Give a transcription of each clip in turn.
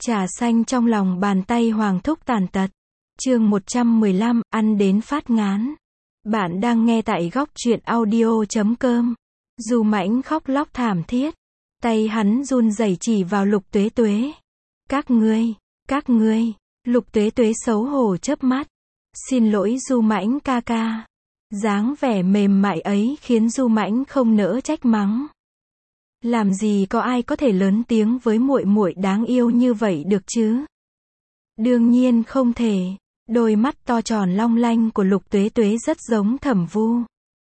Trà xanh trong lòng bàn tay Hoàng Thúc tàn tật. Chương 115, ăn đến phát ngán. Bạn đang nghe tại góc truyện audio.com. Du Mãnh khóc lóc thảm thiết. Tay hắn run rẩy chỉ vào Lục Tuế Tuế. Các ngươi. Lục Tuế Tuế xấu hổ chớp mắt. Xin lỗi Du Mãnh ca ca. Dáng vẻ mềm mại ấy khiến Du Mãnh không nỡ trách mắng. Làm gì có ai có thể lớn tiếng với muội muội đáng yêu như vậy được chứ? Đương nhiên không thể. Đôi mắt to tròn long lanh của Lục Tuế Tuế rất giống Thẩm Vu.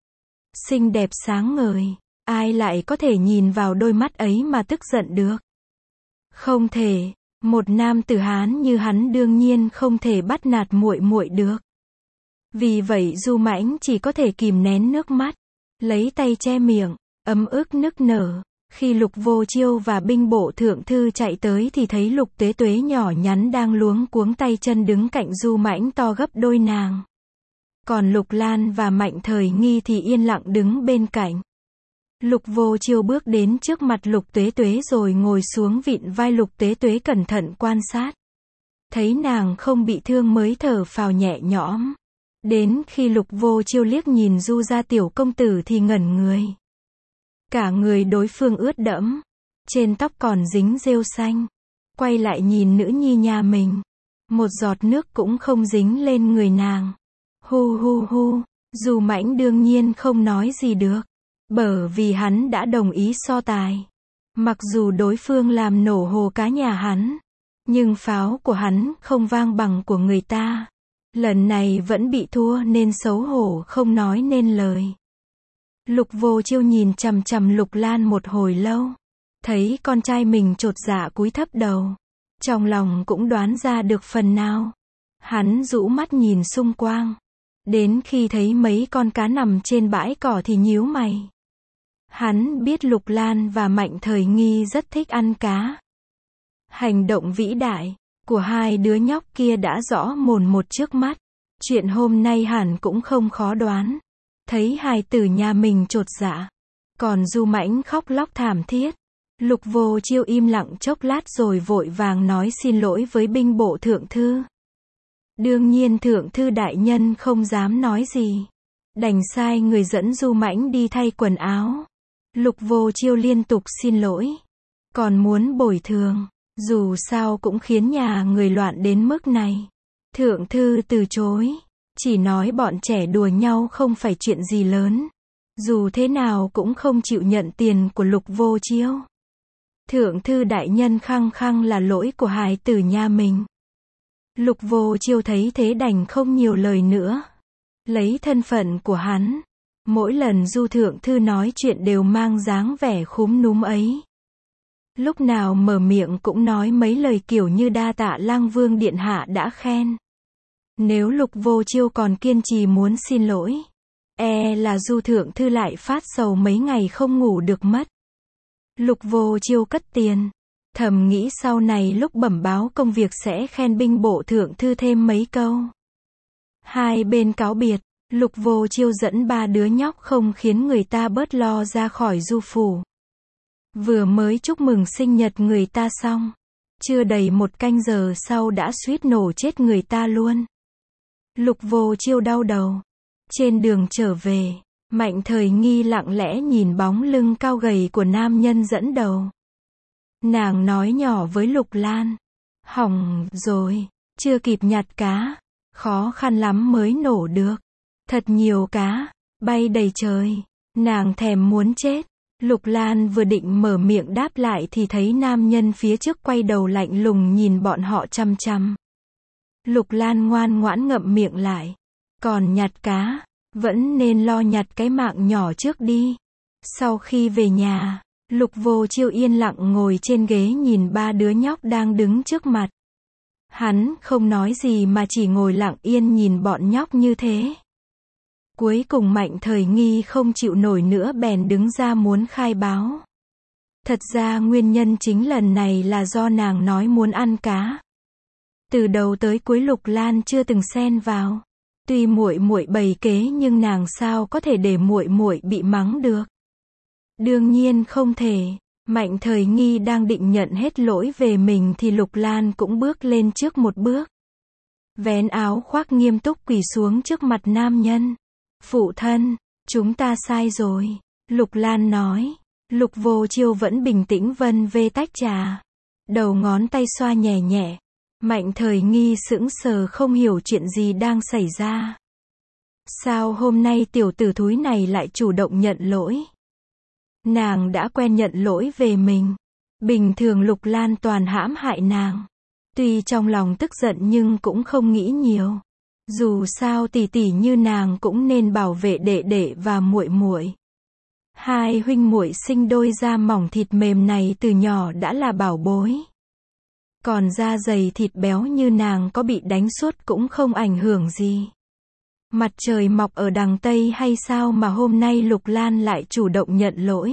Xinh đẹp sáng ngời, ai lại có thể nhìn vào đôi mắt ấy mà tức giận được? Không thể, một nam tử Hán như hắn đương nhiên không thể bắt nạt muội muội được. Vì vậy Du Mãnh chỉ có thể kìm nén nước mắt, lấy tay che miệng, ấm ức nức nở. Khi Lục Vô Chiêu và binh bộ thượng thư chạy tới thì thấy Lục Tuế Tuế nhỏ nhắn đang luống cuống tay chân đứng cạnh Du Mãnh to gấp đôi nàng. Còn Lục Lan và Mạnh Thời Nghi thì yên lặng đứng bên cạnh. Lục Vô Chiêu bước đến trước mặt Lục Tuế Tuế rồi ngồi xuống vịn vai Lục Tuế Tuế cẩn thận quan sát. Thấy nàng không bị thương mới thở phào nhẹ nhõm. Đến khi Lục Vô Chiêu liếc nhìn Du gia tiểu công tử thì ngẩn người. Cả người đối phương ướt đẫm, trên tóc còn dính rêu xanh. Quay lại nhìn nữ nhi nhà mình, một giọt nước cũng không dính lên người nàng. Hu hu hu, Du Mãnh đương nhiên không nói gì được, bởi vì hắn đã đồng ý so tài. Mặc dù đối phương làm nổ hồ cá nhà hắn, nhưng pháo của hắn không vang bằng của người ta. Lần này vẫn bị thua nên xấu hổ không nói nên lời. Lục Vô Chiêu nhìn chằm chằm Lục Lan một hồi lâu. Thấy con trai mình chột dạ cúi thấp đầu. Trong lòng cũng đoán ra được phần nào. Hắn rũ mắt nhìn xung quanh. Đến khi thấy mấy con cá nằm trên bãi cỏ thì nhíu mày. Hắn biết Lục Lan và Mạnh Thời Nghi rất thích ăn cá. Hành động vĩ đại của hai đứa nhóc kia đã rõ mồn một trước mắt. Chuyện hôm nay hẳn cũng không khó đoán. Thấy hài tử nhà mình chột dạ, còn Du Mãnh khóc lóc thảm thiết. Lục Vô Chiêu im lặng chốc lát rồi vội vàng nói xin lỗi với binh bộ thượng thư. Đương nhiên thượng thư đại nhân không dám nói gì, đành sai người dẫn Du Mãnh đi thay quần áo. Lục Vô Chiêu liên tục xin lỗi, còn muốn bồi thường, dù sao cũng khiến nhà người loạn đến mức này. Thượng thư từ chối. Chỉ nói bọn trẻ đùa nhau không phải chuyện gì lớn. Dù thế nào cũng không chịu nhận tiền của Lục Vô Chiêu. Thượng thư đại nhân khăng khăng là lỗi của hài tử nhà mình. Lục Vô Chiêu thấy thế đành không nhiều lời nữa. Lấy thân phận của hắn, mỗi lần Du thượng thư nói chuyện đều mang dáng vẻ khúm núm ấy. Lúc nào mở miệng cũng nói mấy lời kiểu như đa tạ Lang Vương điện hạ đã khen. Nếu Lục Vô Chiêu còn kiên trì muốn xin lỗi, là Du thượng thư lại phát sầu mấy ngày không ngủ được mất. Lục Vô Chiêu cất tiền, thầm nghĩ sau này lúc bẩm báo công việc sẽ khen binh bộ thượng thư thêm mấy câu. Hai bên cáo biệt, Lục Vô Chiêu dẫn ba đứa nhóc không khiến người ta bớt lo ra khỏi Du phủ. Vừa mới chúc mừng sinh nhật người ta xong, chưa đầy một canh giờ sau đã suýt nổ chết người ta luôn. Lục Vô Chiêu đau đầu. Trên đường trở về, Mạnh Thời Nghi lặng lẽ nhìn bóng lưng cao gầy của nam nhân dẫn đầu. Nàng nói nhỏ với Lục Lan. Hỏng rồi, chưa kịp nhặt cá. Khó khăn lắm mới nổ được. Thật nhiều cá, bay đầy trời. Nàng thèm muốn chết. Lục Lan vừa định mở miệng đáp lại thì thấy nam nhân phía trước quay đầu lạnh lùng nhìn bọn họ chăm chăm. Lục Lan ngoan ngoãn ngậm miệng lại. Còn nhặt cá, vẫn nên lo nhặt cái mạng nhỏ trước đi. Sau khi về nhà, Lục Vô Chiêu yên lặng ngồi trên ghế nhìn ba đứa nhóc đang đứng trước mặt. Hắn không nói gì mà chỉ ngồi lặng yên nhìn bọn nhóc như thế. Cuối cùng Mạnh Thời Nghi không chịu nổi nữa bèn đứng ra muốn khai báo. Thật ra nguyên nhân chính lần này là do nàng nói muốn ăn cá. Từ đầu tới cuối Lục Lan chưa từng xen vào. Tuy muội muội bày kế nhưng nàng sao có thể để muội muội bị mắng được. Đương nhiên không thể. Mạnh Thời Nghi đang định nhận hết lỗi về mình thì Lục Lan cũng bước lên trước một bước. Vén áo khoác nghiêm túc quỳ xuống trước mặt nam nhân. Phụ thân, chúng ta sai rồi. Lục Lan nói. Lục Vô Chiêu vẫn bình tĩnh vân vê tách trà. Đầu ngón tay xoa nhẹ nhẹ. Mạnh Thời Nghi sững sờ không hiểu chuyện gì đang xảy ra. Sao hôm nay tiểu tử thúi này lại chủ động nhận lỗi? Nàng đã quen nhận lỗi về mình. Bình thường Lục Lan toàn hãm hại nàng. Tuy trong lòng tức giận nhưng cũng không nghĩ nhiều. Dù sao tỷ tỷ như nàng cũng nên bảo vệ đệ đệ và muội muội. Hai huynh muội sinh đôi da mỏng thịt mềm này từ nhỏ đã là bảo bối. Còn da dày thịt béo như nàng có bị đánh suốt cũng không ảnh hưởng gì. Mặt trời mọc ở đằng Tây hay sao mà hôm nay Lục Lan lại chủ động nhận lỗi?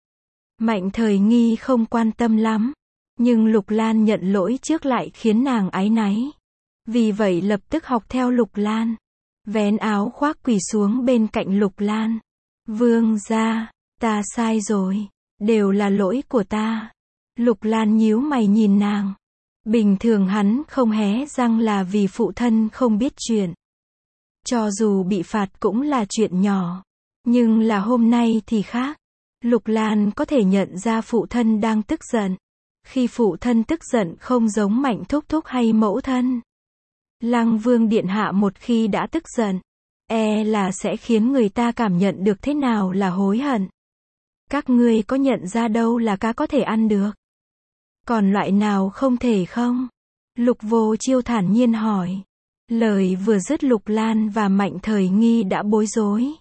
Mạnh Thời Nghi không quan tâm lắm. Nhưng Lục Lan nhận lỗi trước lại khiến nàng áy náy. Vì vậy lập tức học theo Lục Lan. Vén áo khoác quỳ xuống bên cạnh Lục Lan. Vương gia, ta sai rồi. Đều là lỗi của ta. Lục Lan nhíu mày nhìn nàng. Bình thường hắn không hé răng là vì phụ thân không biết chuyện. Cho dù bị phạt cũng là chuyện nhỏ. Nhưng là hôm nay thì khác. Lục Lan có thể nhận ra phụ thân đang tức giận. Khi phụ thân tức giận không giống Mạnh thúc thúc hay mẫu thân. Lăng Vương điện hạ một khi đã tức giận, là sẽ khiến người ta cảm nhận được thế nào là hối hận. Các ngươi có nhận ra đâu là cá có thể ăn được? Còn loại nào không thể không? Lục Vô Chiêu thản nhiên hỏi. Lời vừa dứt Lục Lan và Mạnh Thời Nghi đã bối rối.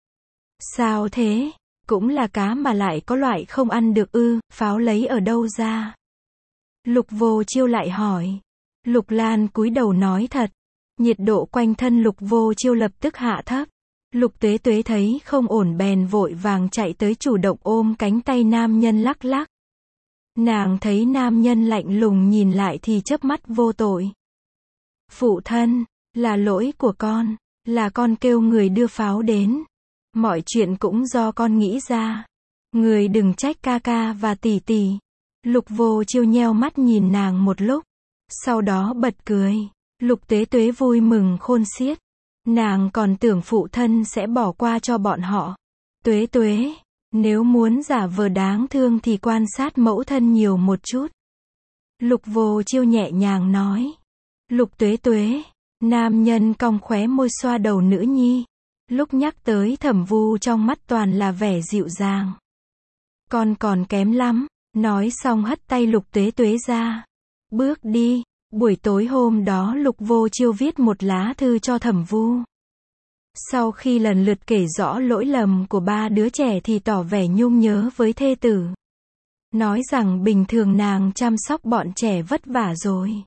Sao thế? Cũng là cá mà lại có loại không ăn được ư? Pháo lấy ở đâu ra? Lục Vô Chiêu lại hỏi. Lục Lan cúi đầu nói thật. Nhiệt độ quanh thân Lục Vô Chiêu lập tức hạ thấp. Lục Tuế Tuế thấy không ổn bèn vội vàng chạy tới chủ động ôm cánh tay nam nhân lắc lắc. Nàng thấy nam nhân lạnh lùng nhìn lại thì chớp mắt vô tội. Phụ thân, là lỗi của con, là con kêu người đưa pháo đến. Mọi chuyện cũng do con nghĩ ra. Người đừng trách ca ca và tỷ tỷ. Lục Vô Chiêu nheo mắt nhìn nàng một lúc. Sau đó bật cười. Lục Tuế Tuế vui mừng khôn xiết. Nàng còn tưởng phụ thân sẽ bỏ qua cho bọn họ. Tuế Tuế, nếu muốn giả vờ đáng thương thì quan sát mẫu thân nhiều một chút. Lục Vô Chiêu nhẹ nhàng nói. Lục Tuế Tuế, nam nhân cong khóe môi xoa đầu nữ nhi. Lúc nhắc tới Thẩm Vu trong mắt toàn là vẻ dịu dàng. Con còn kém lắm, nói xong hất tay Lục Tuế Tuế ra. Bước đi. Buổi tối hôm đó Lục Vô Chiêu viết một lá thư cho Thẩm Vu. Sau khi lần lượt kể rõ lỗi lầm của ba đứa trẻ thì tỏ vẻ nhung nhớ với thê tử. Nói rằng bình thường nàng chăm sóc bọn trẻ vất vả rồi.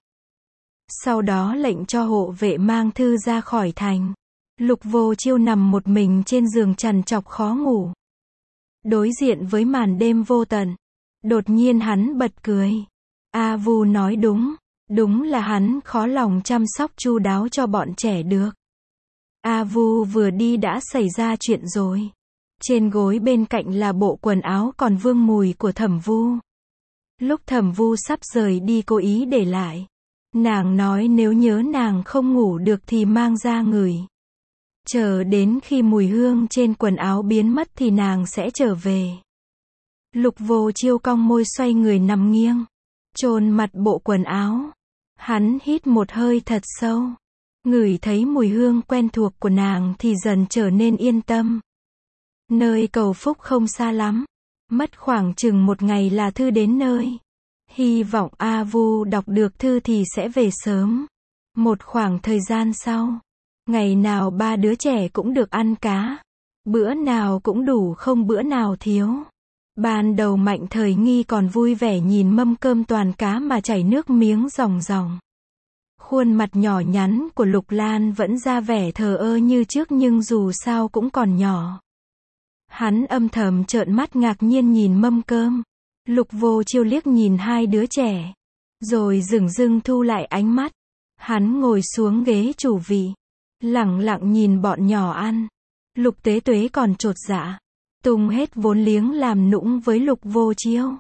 Sau đó lệnh cho hộ vệ mang thư ra khỏi thành. Lục Vô Chiêu nằm một mình trên giường trằn trọc khó ngủ. Đối diện với màn đêm vô tận. Đột nhiên hắn bật cười. A Vu nói đúng. Đúng là hắn khó lòng chăm sóc chu đáo cho bọn trẻ được. A Vu vừa đi đã xảy ra chuyện rồi. Trên gối bên cạnh là bộ quần áo còn vương mùi của Thẩm Vu. Lúc Thẩm Vu sắp rời đi cố ý để lại. Nàng nói nếu nhớ nàng không ngủ được thì mang ra ngửi. Chờ đến khi mùi hương trên quần áo biến mất thì nàng sẽ trở về. Lục Vô Chiêu cong môi xoay người nằm nghiêng. Chôn mặt bộ quần áo. Hắn hít một hơi thật sâu. Ngửi thấy mùi hương quen thuộc của nàng thì dần trở nên yên tâm. Nơi cầu phúc không xa lắm. Mất khoảng chừng một ngày là thư đến nơi. Hy vọng A Vu đọc được thư thì sẽ về sớm. Một khoảng thời gian sau. Ngày nào ba đứa trẻ cũng được ăn cá. Bữa nào cũng đủ không bữa nào thiếu. Ban đầu Mạnh Thời Nghi còn vui vẻ nhìn mâm cơm toàn cá mà chảy nước miếng ròng ròng. Khuôn mặt nhỏ nhắn của Lục Lan vẫn ra vẻ thờ ơ như trước nhưng dù sao cũng còn nhỏ. Hắn âm thầm trợn mắt ngạc nhiên nhìn mâm cơm. Lục Vô Chiêu liếc nhìn hai đứa trẻ. Rồi dửng dưng thu lại ánh mắt. Hắn ngồi xuống ghế chủ vị. Lẳng lặng nhìn bọn nhỏ ăn. Lục Tế Tuế còn chột dạ. Tung hết vốn liếng làm nũng với Lục Vô Chiêu.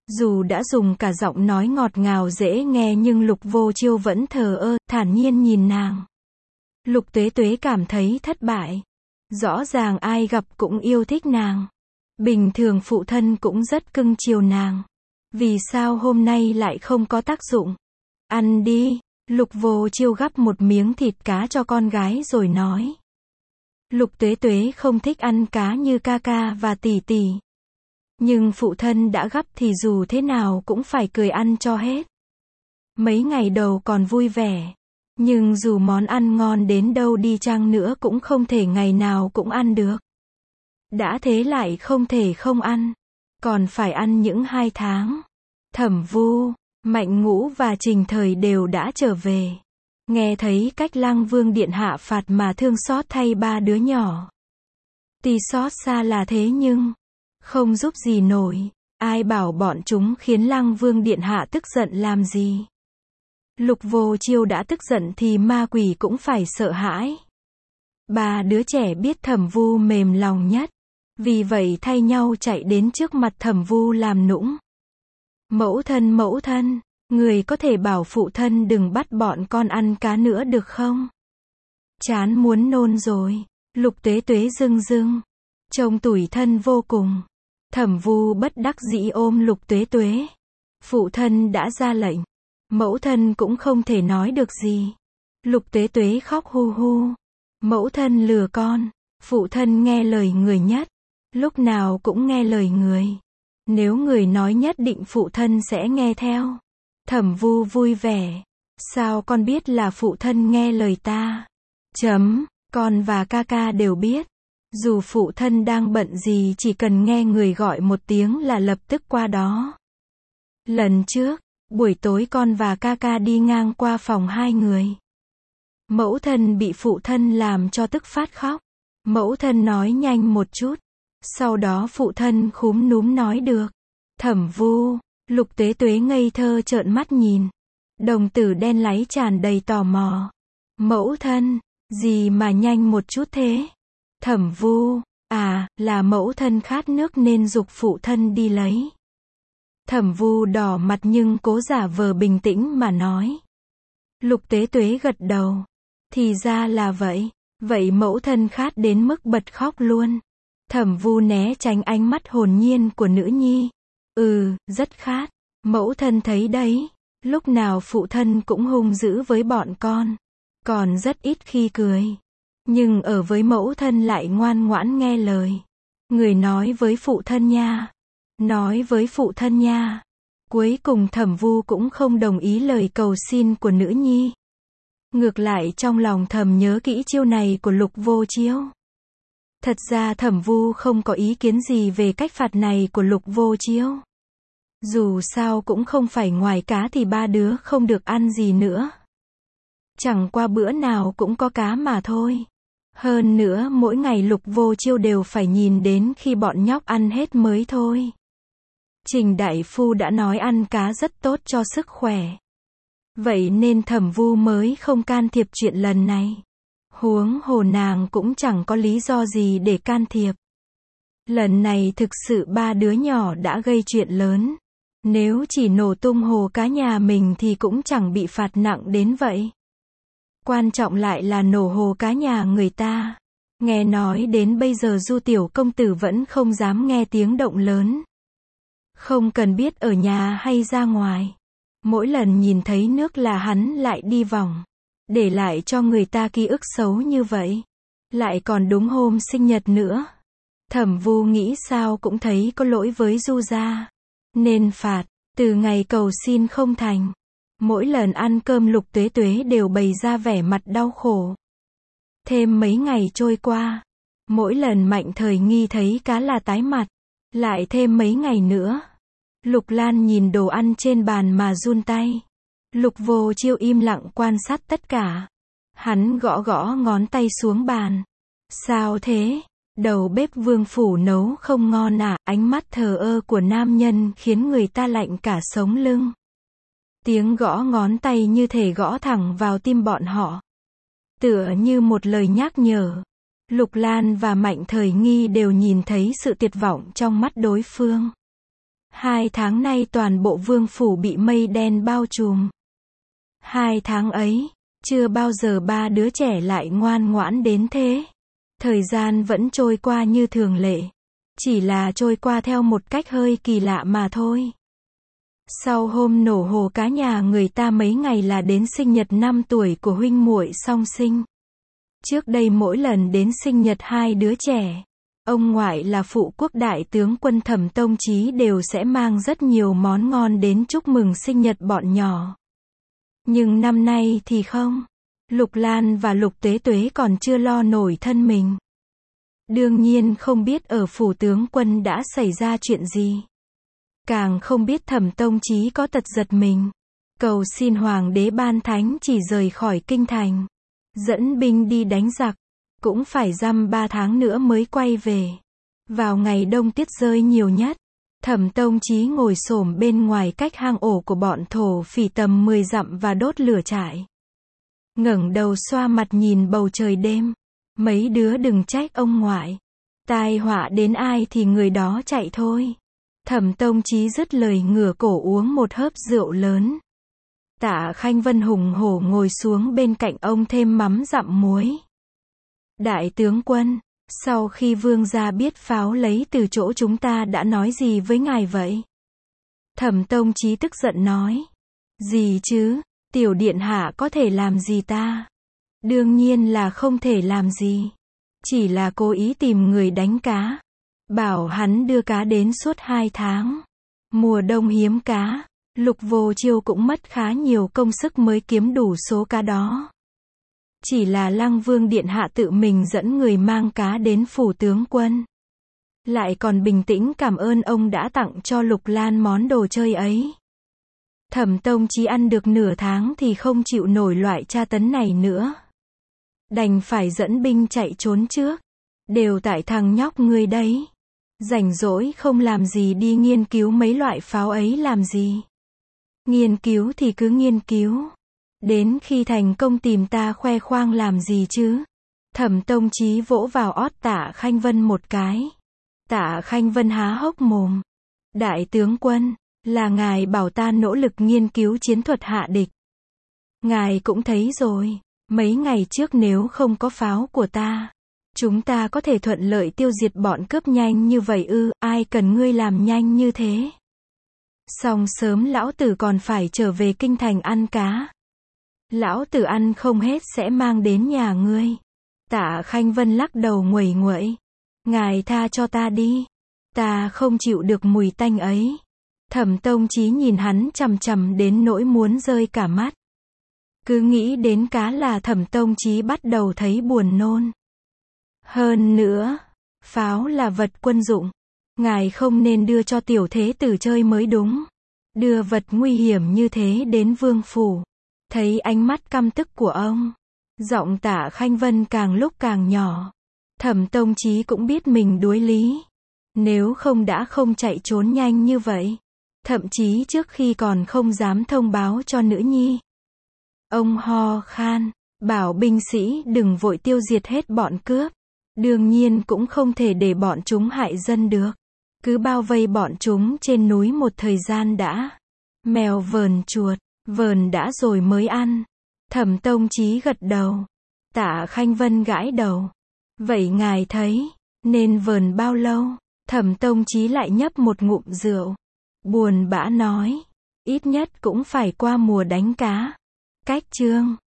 Dù đã dùng cả giọng nói ngọt ngào dễ nghe nhưng Lục Vô Chiêu vẫn thờ ơ, thản nhiên nhìn nàng. Lục Tuế Tuế cảm thấy thất bại. Rõ ràng ai gặp cũng yêu thích nàng. Bình thường phụ thân cũng rất cưng chiều nàng. Vì sao hôm nay lại không có tác dụng? Ăn đi. Lục Vô Chiêu gắp một miếng thịt cá cho con gái rồi nói. Lục Tuế Tuế không thích ăn cá như ca ca và tỷ tỷ. Nhưng phụ thân đã gắp thì dù thế nào cũng phải cười ăn cho hết. Mấy ngày đầu còn vui vẻ. Nhưng dù món ăn ngon đến đâu đi chăng nữa cũng không thể ngày nào cũng ăn được. Đã thế lại không thể không ăn. Còn phải ăn những 2 tháng. Thẩm Vu, Mạnh Ngũ và Trình Thời đều đã trở về. Nghe thấy cách Lăng Vương điện hạ phạt mà thương xót thay 3 đứa nhỏ. Tuy xót xa là thế nhưng không giúp gì nổi. Ai bảo bọn chúng khiến Lăng Vương điện hạ tức giận làm gì? Lục Vô Chiêu đã tức giận thì ma quỷ cũng phải sợ hãi. 3 đứa trẻ biết Thẩm Vu mềm lòng nhất. Vì vậy thay nhau chạy đến trước mặt Thẩm Vu làm nũng. Mẫu thân, người có thể bảo phụ thân đừng bắt bọn con ăn cá nữa được không? Chán muốn nôn rồi. Lục Tuế Tuế rưng rưng. Trông tủi thân vô cùng. Thẩm Vu bất đắc dĩ ôm Lục Tuế Tuế. Phụ thân đã ra lệnh. Mẫu thân cũng không thể nói được gì. Lục Tuế Tuế khóc hu hu. Mẫu thân lừa con. Phụ thân nghe lời người nhất. Lúc nào cũng nghe lời người. Nếu người nói nhất định phụ thân sẽ nghe theo. Thẩm Vu vui vẻ. Sao con biết là phụ thân nghe lời ta? Con và ca ca đều biết. Dù phụ thân đang bận gì chỉ cần nghe người gọi một tiếng là lập tức qua đó. Lần trước, buổi tối con và ca ca đi ngang qua phòng 2 người. Mẫu thân bị phụ thân làm cho tức phát khóc. Mẫu thân nói nhanh một chút. Sau đó phụ thân khúm núm nói được. Thẩm Vu, Lục Tuế Tuế ngây thơ trợn mắt nhìn. Đồng tử đen láy tràn đầy tò mò. Mẫu thân, gì mà nhanh một chút thế? Thẩm Vu, là mẫu thân khát nước nên giục phụ thân đi lấy. Thẩm Vu đỏ mặt nhưng cố giả vờ bình tĩnh mà nói. Lục Tuế Tuế gật đầu. Thì ra là vậy. Vậy mẫu thân khát đến mức bật khóc luôn. Thẩm Vu né tránh ánh mắt hồn nhiên của nữ nhi. Rất khát. Mẫu thân thấy đấy. Lúc nào phụ thân cũng hung dữ với bọn con. Còn rất ít khi cười. Nhưng ở với mẫu thân lại ngoan ngoãn nghe lời. Người nói với phụ thân nha. Nói với phụ thân nha. Cuối cùng Thẩm Vu cũng không đồng ý lời cầu xin của nữ nhi. Ngược lại trong lòng thầm nhớ kỹ chiêu này của Lục Vô Chiêu. Thật ra Thẩm Vu không có ý kiến gì về cách phạt này của Lục Vô Chiêu. Dù sao cũng không phải ngoài cá thì 3 đứa không được ăn gì nữa. Chẳng qua bữa nào cũng có cá mà thôi. Hơn nữa mỗi ngày Lục Vô Chiêu đều phải nhìn đến khi bọn nhóc ăn hết mới thôi. Trình đại phu đã nói ăn cá rất tốt cho sức khỏe. Vậy nên Thẩm Vu mới không can thiệp chuyện lần này. Huống hồ nàng cũng chẳng có lý do gì để can thiệp. Lần này thực sự 3 đứa nhỏ đã gây chuyện lớn. Nếu chỉ nổ tung hồ cá nhà mình thì cũng chẳng bị phạt nặng đến vậy. Quan trọng lại là nổ hồ cá nhà người ta. Nghe nói đến bây giờ Du tiểu công tử vẫn không dám nghe tiếng động lớn. Không cần biết ở nhà hay ra ngoài. Mỗi lần nhìn thấy nước là hắn lại đi vòng. Để lại cho người ta ký ức xấu như vậy. Lại còn đúng hôm sinh nhật nữa. Thẩm Vu nghĩ sao cũng thấy có lỗi với Du gia. Nên phạt, từ ngày cầu xin không thành. Mỗi lần ăn cơm Lục Tuế Tuế đều bày ra vẻ mặt đau khổ. Thêm mấy ngày trôi qua. Mỗi lần Mạnh Thời Nghi thấy cá là tái mặt. Lại thêm mấy ngày nữa. Lục Lan nhìn đồ ăn trên bàn mà run tay. Lục Vô Chiêu im lặng quan sát tất cả. Hắn gõ gõ ngón tay xuống bàn. Sao thế? Đầu bếp Vương phủ nấu không ngon à? Ánh mắt thờ ơ của nam nhân khiến người ta lạnh cả sống lưng. Tiếng gõ ngón tay như thể gõ thẳng vào tim bọn họ. Tựa như một lời nhắc nhở. Lục Lan và Mạnh Thời Nghi đều nhìn thấy sự tuyệt vọng trong mắt đối phương. 2 tháng nay toàn bộ vương phủ bị mây đen bao trùm. 2 tháng ấy, chưa bao giờ ba đứa trẻ lại ngoan ngoãn đến thế. Thời gian vẫn trôi qua như thường lệ. Chỉ là trôi qua theo một cách hơi kỳ lạ mà thôi. Sau hôm nổ hồ cá nhà người ta mấy ngày là đến sinh nhật 5 tuổi của huynh muội song sinh. Trước đây mỗi lần đến sinh nhật hai đứa trẻ, ông ngoại là phụ quốc đại tướng quân Thẩm Tông Chí đều sẽ mang rất nhiều món ngon đến chúc mừng sinh nhật bọn nhỏ. Nhưng năm nay thì không. Lục Lan và Lục Tuế Tuế còn chưa lo nổi thân mình. Đương nhiên không biết ở phủ tướng quân đã xảy ra chuyện gì. Càng không biết Thẩm Tông Chí có tật giật mình. Cầu xin hoàng đế ban thánh chỉ rời khỏi kinh thành. Dẫn binh đi đánh giặc. Cũng phải dăm 3 tháng nữa mới quay về. Vào ngày đông tuyết rơi nhiều nhất, Thẩm Tông Chí ngồi xổm bên ngoài cách hang ổ của bọn thổ phỉ tầm 10 dặm và đốt lửa trại. Ngẩng đầu xoa mặt nhìn bầu trời đêm. Mấy đứa đừng trách ông ngoại. Tai họa đến ai thì người đó chạy thôi. Thẩm Tông Chí dứt lời ngửa cổ uống một hớp rượu lớn. Tạ Khanh Vân hùng hổ ngồi xuống bên cạnh ông thêm mắm dặm muối. Đại tướng quân, sau khi vương gia biết pháo lấy từ chỗ chúng ta đã nói gì với ngài vậy? Thẩm Tông Chí tức giận nói. Gì chứ, tiểu điện hạ có thể làm gì ta? Đương nhiên là không thể làm gì. Chỉ là cố ý tìm người đánh cá. Bảo hắn đưa cá đến suốt 2 tháng. Mùa đông hiếm cá, Lục Vô Chiêu cũng mất khá nhiều công sức mới kiếm đủ số cá đó. Chỉ là Lăng Vương điện hạ tự mình dẫn người mang cá đến phủ tướng quân. Lại còn bình tĩnh cảm ơn ông đã tặng cho Lục Lan món đồ chơi ấy. Thẩm Tông Chí ăn được nửa tháng thì không chịu nổi loại tra tấn này nữa. Đành phải dẫn binh chạy trốn trước. Đều tại thằng nhóc ngươi đấy. Rảnh rỗi không làm gì đi nghiên cứu mấy loại pháo ấy làm gì. Nghiên cứu thì cứ nghiên cứu. Đến khi thành công tìm ta khoe khoang làm gì chứ? Thẩm Tông Chí vỗ vào ót Tạ Khanh Vân một cái. Tạ Khanh Vân há hốc mồm. Đại tướng quân, là ngài bảo ta nỗ lực nghiên cứu chiến thuật hạ địch. Ngài cũng thấy rồi, mấy ngày trước nếu không có pháo của ta, chúng ta có thể thuận lợi tiêu diệt bọn cướp nhanh như vậy ư? Ai cần ngươi làm nhanh như thế? Xong sớm lão tử còn phải trở về kinh thành ăn cá. Lão tử ăn không hết sẽ mang đến nhà ngươi. Tạ Khanh Vân lắc đầu nguẩy nguậy. Ngài tha cho ta đi. Ta không chịu được mùi tanh ấy. Thẩm Tông Chí nhìn hắn chằm chằm đến nỗi muốn rơi cả mắt. Cứ nghĩ đến cá là Thẩm Tông Chí bắt đầu thấy buồn nôn. Hơn nữa, pháo là vật quân dụng. Ngài không nên đưa cho tiểu thế tử chơi mới đúng. Đưa vật nguy hiểm như thế đến vương phủ. Thấy ánh mắt căm tức của ông, giọng Tạ Khanh Vân càng lúc càng nhỏ. Thẩm Tông Chí cũng biết mình đuối lý. Nếu không đã không chạy trốn nhanh như vậy. Thậm chí trước khi còn không dám thông báo cho nữ nhi. Ông ho khan, bảo binh sĩ đừng vội tiêu diệt hết bọn cướp. Đương nhiên cũng không thể để bọn chúng hại dân được. Cứ bao vây bọn chúng trên núi một thời gian đã. Mèo vờn chuột, vờn đã rồi mới ăn. Thẩm Tông Chí gật đầu. Tạ Khanh Vân gãi đầu. Vậy ngài thấy, nên vờn bao lâu? Thẩm Tông Chí lại nhấp một ngụm rượu. Buồn bã nói. Ít nhất cũng phải qua mùa đánh cá. Cách chương